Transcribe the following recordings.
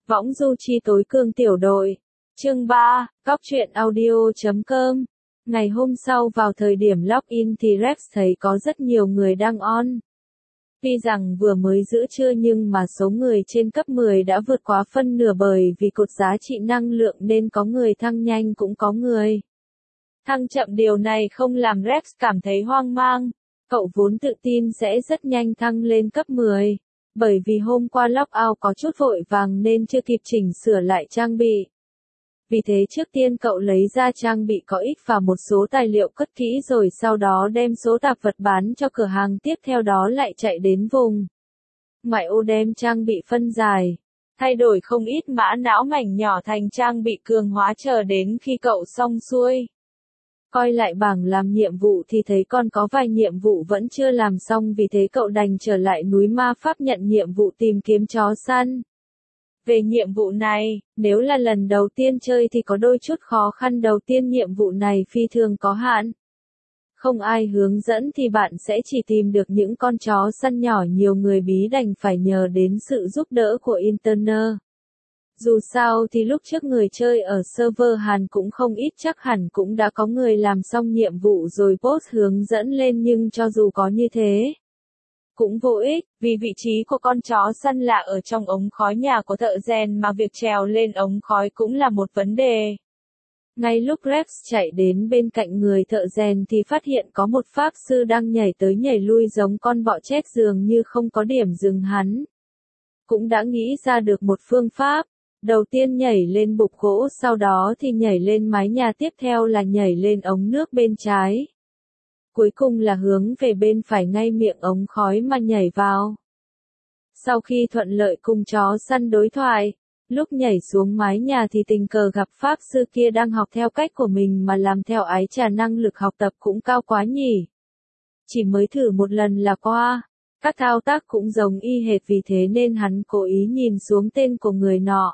Võng du chi tối cương tiểu đội. Chương 3, Góc truyện audio.com. Ngày hôm sau vào thời điểm login thì Rex thấy có rất nhiều người đang on. Tuy rằng vừa mới giữa trưa nhưng mà số người trên cấp 10 đã vượt quá phân nửa bởi vì cột giá trị năng lượng nên có người thăng nhanh cũng có người thăng chậm, điều này không làm Rex cảm thấy hoang mang. Cậu vốn tự tin sẽ rất nhanh thăng lên cấp 10. Bởi vì hôm qua lockout có chút vội vàng nên chưa kịp chỉnh sửa lại trang bị. Vì thế trước tiên cậu lấy ra trang bị có ích và một số tài liệu cất kỹ rồi sau đó đem số tạp vật bán cho cửa hàng, tiếp theo đó lại chạy đến vùng ngoại ô đem trang bị phân giải, thay đổi không ít mã não mảnh nhỏ thành trang bị cường hóa, chờ đến khi cậu xong xuôi. Coi lại bảng làm nhiệm vụ thì thấy còn có vài nhiệm vụ vẫn chưa làm xong, vì thế cậu đành trở lại núi ma pháp nhận nhiệm vụ tìm kiếm chó săn. Về nhiệm vụ này, nếu là lần đầu tiên chơi thì có đôi chút khó khăn. Đầu tiên nhiệm vụ này phi thường có hạn. Không ai hướng dẫn thì bạn sẽ chỉ tìm được những con chó săn nhỏ, nhiều người bí đành phải nhờ đến sự giúp đỡ của Internet. Dù sao thì lúc trước người chơi ở server Hàn cũng không ít, chắc hẳn cũng đã có người làm xong nhiệm vụ rồi post hướng dẫn lên, nhưng cho dù có như thế cũng vô ích, vì vị trí của con chó săn là ở trong ống khói nhà của thợ rèn mà việc trèo lên ống khói cũng là một vấn đề. Ngay lúc Rex chạy đến bên cạnh người thợ rèn thì phát hiện có một pháp sư đang nhảy tới nhảy lui giống con bọ chết, dường như không có điểm dừng. Hắn cũng đã nghĩ ra được một phương pháp. Đầu tiên nhảy lên bục gỗ, sau đó thì nhảy lên mái nhà, tiếp theo là nhảy lên ống nước bên trái. Cuối cùng là hướng về bên phải ngay miệng ống khói mà nhảy vào. Sau khi thuận lợi cùng chó săn đối thoại, lúc nhảy xuống mái nhà thì tình cờ gặp pháp sư kia đang học theo cách của mình mà làm theo, ái chà, năng lực học tập cũng cao quá nhỉ. Chỉ mới thử một lần là qua, các thao tác cũng giống y hệt, vì thế nên hắn cố ý nhìn xuống tên của người nọ.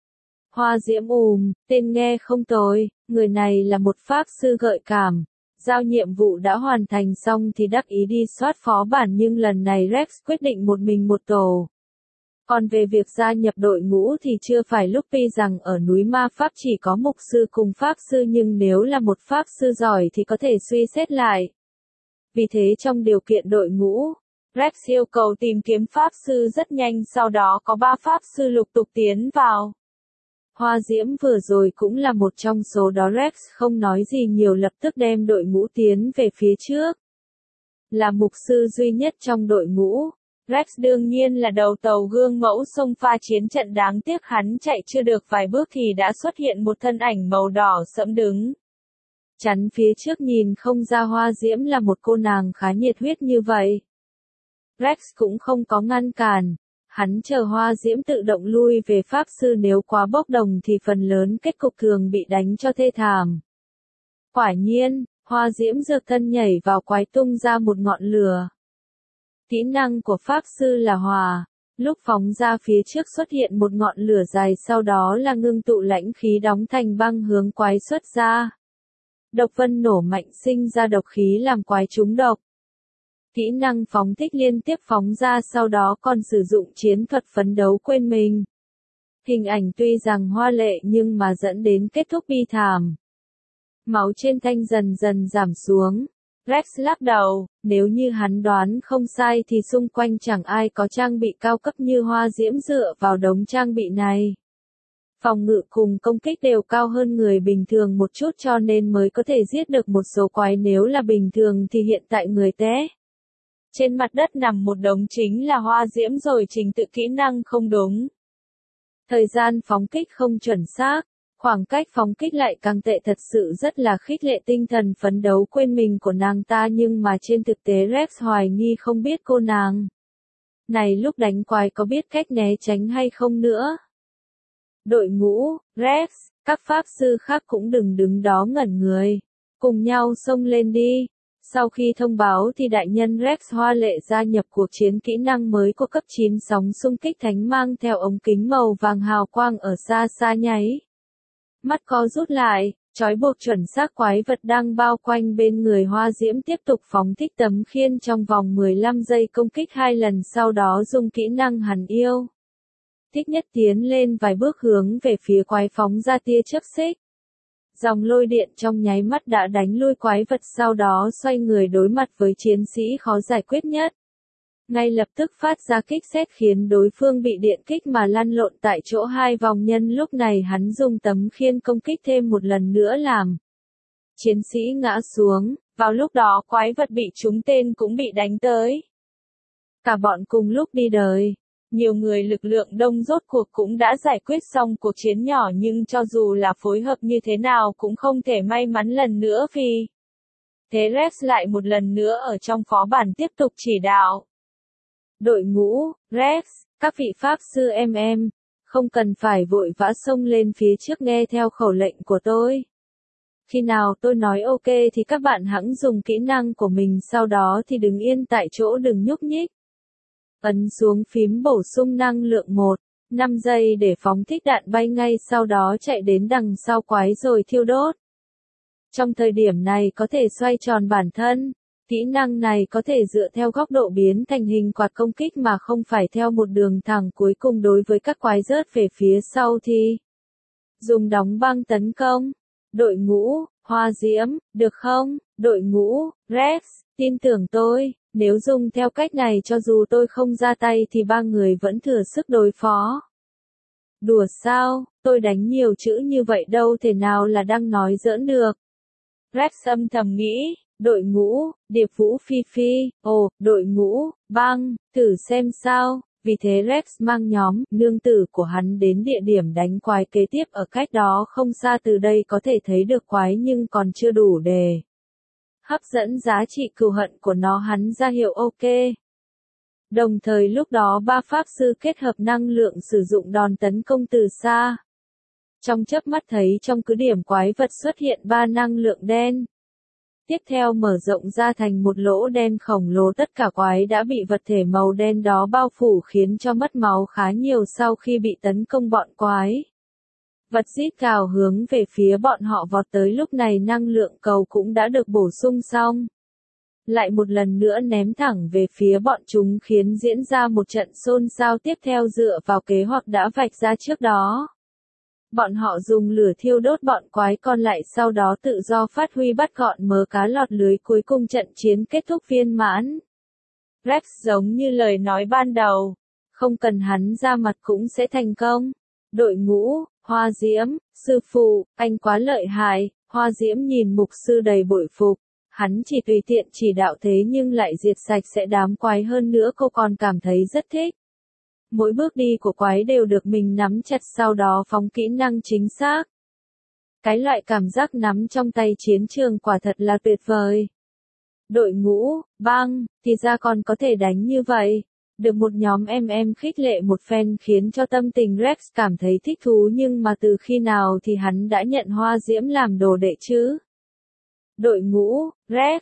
Hoa Diễm. Tên nghe không tồi, người này là một pháp sư gợi cảm. Giao nhiệm vụ đã hoàn thành xong thì đắc ý đi soát phó bản, nhưng lần này Rex quyết định một mình một tổ. Còn về việc gia nhập đội ngũ thì chưa phải lúc, tuy rằng ở núi ma pháp chỉ có mục sư cùng pháp sư, nhưng nếu là một pháp sư giỏi thì có thể suy xét lại. Vì thế trong điều kiện đội ngũ, Rex yêu cầu tìm kiếm pháp sư rất nhanh, sau đó có 3 pháp sư lục tục tiến vào. Hoa Diễm vừa rồi cũng là một trong số đó. Rex không nói gì nhiều, lập tức đem đội ngũ tiến về phía trước. Là mục sư duy nhất trong đội ngũ, Rex đương nhiên là đầu tàu gương mẫu xông pha chiến trận. Đáng tiếc hắn chạy chưa được vài bước thì đã xuất hiện một thân ảnh màu đỏ sẫm đứng chắn phía trước, nhìn không ra Hoa Diễm là một cô nàng khá nhiệt huyết như vậy. Rex cũng không có ngăn cản. Hắn chờ Hoa Diễm tự động lui về, pháp sư nếu quá bốc đồng thì phần lớn kết cục thường bị đánh cho thê thảm. Quả nhiên, Hoa Diễm dược thân nhảy vào quái tung ra một ngọn lửa. Kỹ năng của pháp sư là hòa. Lúc phóng ra phía trước xuất hiện một ngọn lửa dài, sau đó là ngưng tụ lãnh khí đóng thành băng hướng quái xuất ra. Độc vân nổ mạnh sinh ra độc khí làm quái trúng độc. Kỹ năng phóng thích liên tiếp phóng ra, sau đó còn sử dụng chiến thuật phấn đấu quên mình. Hình ảnh tuy rằng hoa lệ nhưng mà dẫn đến kết thúc bi thảm. Máu trên thanh dần dần giảm xuống. Rex lắc đầu, nếu như hắn đoán không sai thì xung quanh chẳng ai có trang bị cao cấp như Hoa Diễm. Dựa vào đống trang bị này, phòng ngự cùng công kích đều cao hơn người bình thường một chút, cho nên mới có thể giết được một số quái. Nếu là bình thường thì hiện tại người té trên mặt đất nằm một đống chính là Hoa Diễm rồi, trình tự kỹ năng không đúng. Thời gian phóng kích không chuẩn xác, khoảng cách phóng kích lại càng tệ, thật sự rất là khích lệ tinh thần phấn đấu quên mình của nàng ta, nhưng mà trên thực tế Rex hoài nghi không biết cô nàng này lúc đánh quái có biết cách né tránh hay không nữa. Đội ngũ, Rex, các pháp sư khác cũng đừng đứng đó ngẩn người, cùng nhau xông lên đi. Sau khi thông báo thì đại nhân Rex hoa lệ gia nhập cuộc chiến, kỹ năng mới của cấp 9 sóng xung kích thánh mang theo ống kính màu vàng hào quang ở xa xa nháy mắt co rút lại, trói buộc chuẩn xác quái vật đang bao quanh bên người Hoa Diễm, tiếp tục phóng thích tấm khiên trong vòng 15 giây, công kích 2 lần, sau đó dùng kỹ năng hàn yêu. thích nhất tiến lên vài bước hướng về phía quái phóng ra tia chớp xích. Dòng lôi điện trong nháy mắt đã đánh lui quái vật, sau đó xoay người đối mặt với chiến sĩ khó giải quyết nhất. Ngay lập tức phát ra kích sét khiến đối phương bị điện kích mà lăn lộn tại chỗ hai vòng. Nhân lúc này hắn dùng tấm khiên công kích thêm một lần nữa làm chiến sĩ ngã xuống, vào lúc đó quái vật bị trúng tên cũng bị đánh tới. Cả bọn cùng lúc đi đời. Nhiều người lực lượng đông rốt cuộc cũng đã giải quyết xong cuộc chiến nhỏ, nhưng cho dù là phối hợp như thế nào cũng không thể may mắn lần nữa vì thế Rex lại một lần nữa ở trong phó bản tiếp tục chỉ đạo. Đội ngũ, Rex, các vị pháp sư em, không cần phải vội vã xông lên phía trước, nghe theo khẩu lệnh của tôi. Khi nào tôi nói ok thì các bạn hãng dùng kỹ năng của mình, sau đó thì đứng yên tại chỗ đừng nhúc nhích. Ấn xuống phím bổ sung năng lượng 5 giây để phóng thích đạn bay ngay sau đó chạy đến đằng sau quái rồi thiêu đốt. Trong thời điểm này có thể xoay tròn bản thân. Kỹ năng này có thể dựa theo góc độ biến thành hình quạt công kích mà không phải theo một đường thẳng. Cuối cùng đối với các quái rớt về phía sau thì dùng đóng băng tấn công. Đội ngũ, Hoa Diễm, được không? Đội ngũ, Rex, tin tưởng tôi, nếu dùng theo cách này cho dù tôi không ra tay thì ba người vẫn thừa sức đối phó. Đùa sao, tôi đánh nhiều chữ như vậy đâu thể nào là đang nói giỡn được. Rex âm thầm nghĩ. Đội ngũ, Điệp Vũ Phi Phi, đội ngũ, băng, thử xem sao. Vì thế Rex mang nhóm nương tử của hắn đến địa điểm đánh quái kế tiếp ở cách đó không xa. Từ đây có thể thấy được quái nhưng còn chưa đủ để hấp dẫn giá trị cừu hận của nó. Hắn ra hiệu ok. Đồng thời lúc đó ba pháp sư kết hợp năng lượng sử dụng đòn tấn công từ xa. Trong chớp mắt thấy trong cứ điểm quái vật xuất hiện 3 năng lượng đen. Tiếp theo mở rộng ra thành một lỗ đen khổng lồ, tất cả quái đã bị vật thể màu đen đó bao phủ khiến cho mất máu khá nhiều sau khi bị tấn công. Bọn quái vật rít gào hướng về phía bọn họ vọt tới. Lúc này năng lượng cầu cũng đã được bổ sung xong. Lại một lần nữa ném thẳng về phía bọn chúng khiến diễn ra một trận xôn xao tiếp theo dựa vào kế hoạch đã vạch ra trước đó. Bọn họ dùng lửa thiêu đốt bọn quái còn lại, sau đó tự do phát huy bắt gọn mớ cá lọt lưới. Cuối cùng trận chiến kết thúc viên mãn. Rex giống như lời nói ban đầu, không cần hắn ra mặt cũng sẽ thành công. Đội ngũ, Hoa Diễm, sư phụ, anh quá lợi hại. Hoa Diễm nhìn mục sư đầy bội phục. Hắn chỉ tùy tiện chỉ đạo thế nhưng lại diệt sạch sẽ đám quái, hơn nữa cô còn cảm thấy rất thích. Mỗi bước đi của quái đều được mình nắm chặt, sau đó phóng kỹ năng chính xác. Cái loại cảm giác nắm trong tay chiến trường quả thật là tuyệt vời. Đội ngũ, băng, thì ra còn có thể đánh như vậy. Được một nhóm em khích lệ một phen khiến cho tâm tình Rex cảm thấy thích thú, nhưng mà từ khi nào thì hắn đã nhận Hoa Diễm làm đồ đệ chứ? Đội ngũ, Rex,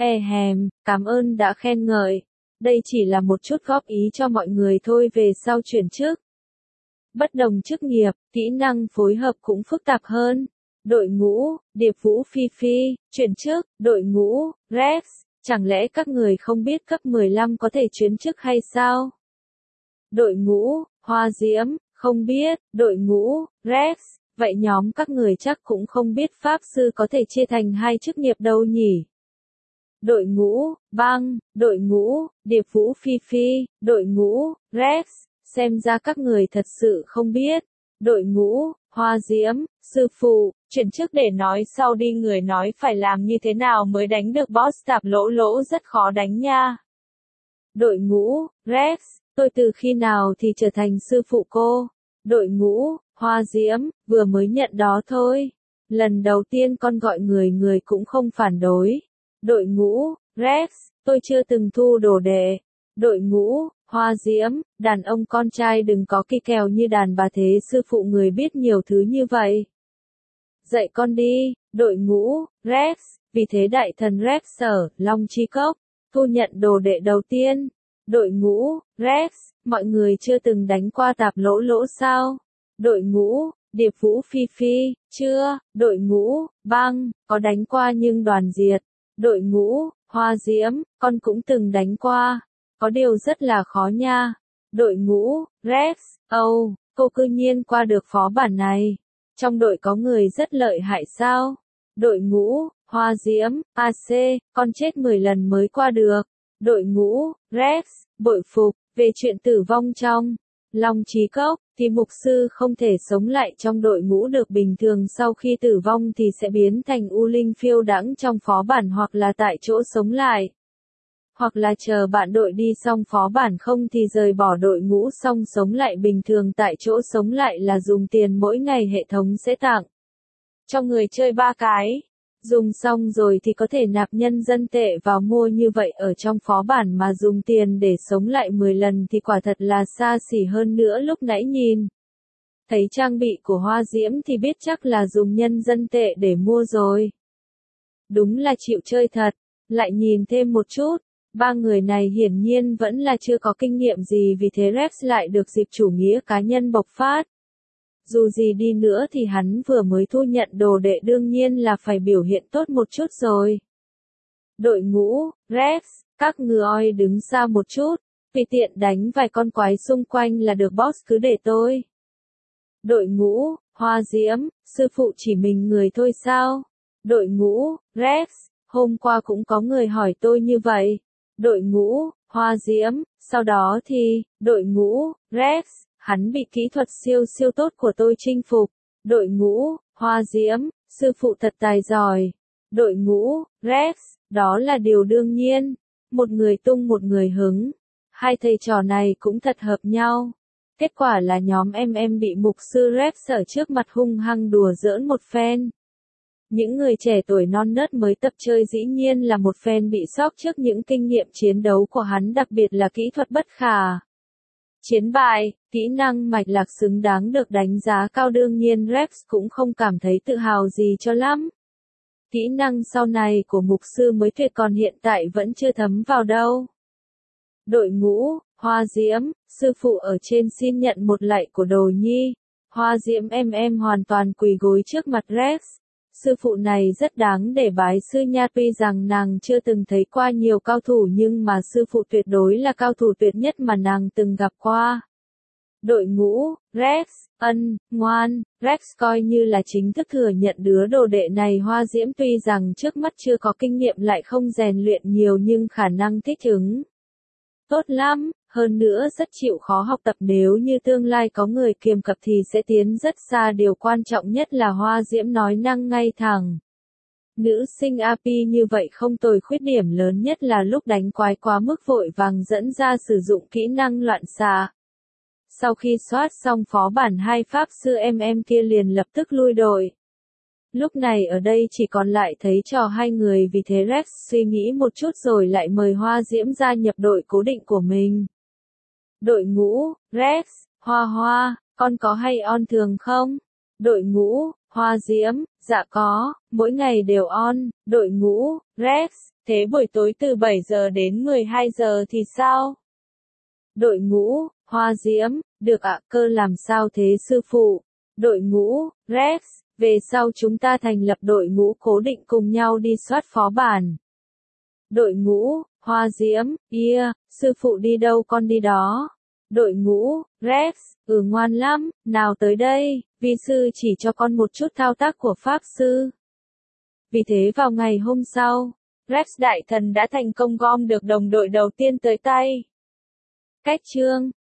cảm ơn đã khen ngợi. Đây chỉ là một chút góp ý cho mọi người thôi, về sau chuyển chức. Bất đồng chức nghiệp, kỹ năng phối hợp cũng phức tạp hơn. Đội ngũ, Điệp Vũ Phi Phi, chuyển chức. Đội ngũ, Rex, chẳng lẽ các người không biết cấp 15 có thể chuyển chức hay sao? Đội ngũ, Hoa Diễm, không biết. Đội ngũ, Rex, vậy nhóm các người chắc cũng không biết pháp sư có thể chia thành 2 chức nghiệp đâu nhỉ? Đội ngũ, băng, đội ngũ, Điệp Vũ Phi Phi, đội ngũ, Rex, xem ra các người thật sự không biết. Đội ngũ, Hoa Diễm, sư phụ, chuyển chức để nói sau đi, người nói phải làm như thế nào mới đánh được boss tạp lỗ lỗ rất khó đánh nha. Đội ngũ, Rex, tôi từ khi nào thì trở thành sư phụ cô? Đội ngũ, Hoa Diễm, vừa mới nhận đó thôi. Lần đầu tiên con gọi người cũng không phản đối. Đội ngũ, Rex, tôi chưa từng thu đồ đệ. Đội ngũ, Hoa Diễm, đàn ông con trai đừng có kỳ kèo như đàn bà thế, sư phụ người biết nhiều thứ như vậy. Dạy con đi. Đội ngũ, Rex, vì thế đại thần Rex ở Long Chi Cốc thu nhận đồ đệ đầu tiên. Đội ngũ, Rex, mọi người chưa từng đánh qua tạp lỗ lỗ sao? Đội ngũ, Điệp Vũ Phi Phi, chưa. Đội ngũ, băng, có đánh qua nhưng đoàn diệt. Đội ngũ, Hoa Diễm, con cũng từng đánh qua. Có điều rất là khó nha. Đội ngũ, Rex, cô cư nhiên qua được phó bản này. Trong đội có người rất lợi hại sao? Đội ngũ, Hoa Diễm, AC, con chết 10 lần mới qua được. Đội ngũ, Rex, bội phục, về chuyện tử vong trong Long Chí Cốc, thì mục sư không thể sống lại trong đội ngũ được bình thường sau khi tử vong thì sẽ biến thành u linh phiêu đãng trong phó bản hoặc là tại chỗ sống lại. Hoặc là chờ bạn đội đi xong phó bản không thì rời bỏ đội ngũ xong sống lại bình thường tại chỗ sống lại là dùng tiền mỗi ngày hệ thống sẽ tặng cho người chơi 3 cái. Dùng xong rồi thì có thể nạp nhân dân tệ vào mua như vậy ở trong phó bản mà dùng tiền để sống lại 10 lần thì quả thật là xa xỉ hơn nữa lúc nãy nhìn. Thấy trang bị của Hoa Diễm thì biết chắc là dùng nhân dân tệ để mua rồi. Đúng là chịu chơi thật, lại nhìn thêm một chút. Ba người này hiển nhiên vẫn là chưa có kinh nghiệm gì vì thế Rex lại được dịp chủ nghĩa cá nhân bộc phát. Dù gì đi nữa thì hắn vừa mới thu nhận đồ đệ đương nhiên là phải biểu hiện tốt một chút rồi. Đội ngũ, Rex, các người đứng xa một chút, vì tiện đánh vài con quái xung quanh là được boss cứ để tôi. Đội ngũ, Hoa Diễm, sư phụ chỉ mình người thôi sao? Đội ngũ, Rex, hôm qua cũng có người hỏi tôi như vậy. Đội ngũ, Hoa Diễm, sau đó thì, đội ngũ, Rex, hắn bị kỹ thuật siêu siêu tốt của tôi chinh phục. Đội ngũ, Hoa Diễm, sư phụ thật tài giỏi. Đội ngũ, Rex, đó là điều đương nhiên. Một người tung một người hứng. Hai thầy trò này cũng thật hợp nhau. Kết quả là nhóm em bị mục sư Rex ở trước mặt hung hăng đùa giỡn một phen. Những người trẻ tuổi non nớt mới tập chơi dĩ nhiên là một phen bị sốc trước những kinh nghiệm chiến đấu của hắn đặc biệt là kỹ thuật bất khả. Chiến bại, kỹ năng mạch lạc xứng đáng được đánh giá cao đương nhiên Rex cũng không cảm thấy tự hào gì cho lắm. Kỹ năng sau này của mục sư mới tuyệt còn hiện tại vẫn chưa thấm vào đâu. Đội ngũ, Hoa Diễm, sư phụ ở trên xin nhận một lạy của đồ nhi. Hoa Diễm em hoàn toàn quỳ gối trước mặt Rex. Sư phụ này rất đáng để bái sư nha tuy rằng nàng chưa từng thấy qua nhiều cao thủ nhưng mà sư phụ tuyệt đối là cao thủ tuyệt nhất mà nàng từng gặp qua. Đội ngũ, Rex, ngoan, Rex coi như là chính thức thừa nhận đứa đồ đệ này Hoa Diễm tuy rằng trước mắt chưa có kinh nghiệm lại không rèn luyện nhiều nhưng khả năng thích ứng tốt lắm, hơn nữa rất chịu khó học tập nếu như tương lai có người kiềm cập thì sẽ tiến rất xa điều quan trọng nhất là Hoa Diễm nói năng ngay thẳng. Nữ sinh AP như vậy không tồi khuyết điểm lớn nhất là lúc đánh quái quá mức vội vàng dẫn ra sử dụng kỹ năng loạn xạ. Sau khi soát xong phó bản hai pháp sư em kia liền lập tức lui đội. Lúc này ở đây chỉ còn lại thấy trò hai người vì thế Rex suy nghĩ một chút rồi lại mời Hoa Diễm gia nhập đội cố định của mình. Đội ngũ, Rex, Hoa, con có hay on thường không? Đội ngũ, Hoa Diễm, dạ có, mỗi ngày đều on. Đội ngũ, Rex, thế buổi tối từ 7 giờ đến 12 giờ thì sao? Đội ngũ, Hoa Diễm, được ạ, cơ làm sao thế sư phụ? Đội ngũ, Rex, về sau chúng ta thành lập đội ngũ cố định cùng nhau đi soát phó bản. Đội ngũ, Hoa Diễm, sư phụ đi đâu con đi đó. Đội ngũ, Rex, ngoan lắm, nào tới đây, vi sư chỉ cho con một chút thao tác của pháp sư. Vì thế vào ngày hôm sau, Rex đại thần đã thành công gom được đồng đội đầu tiên tới tay. Cách chương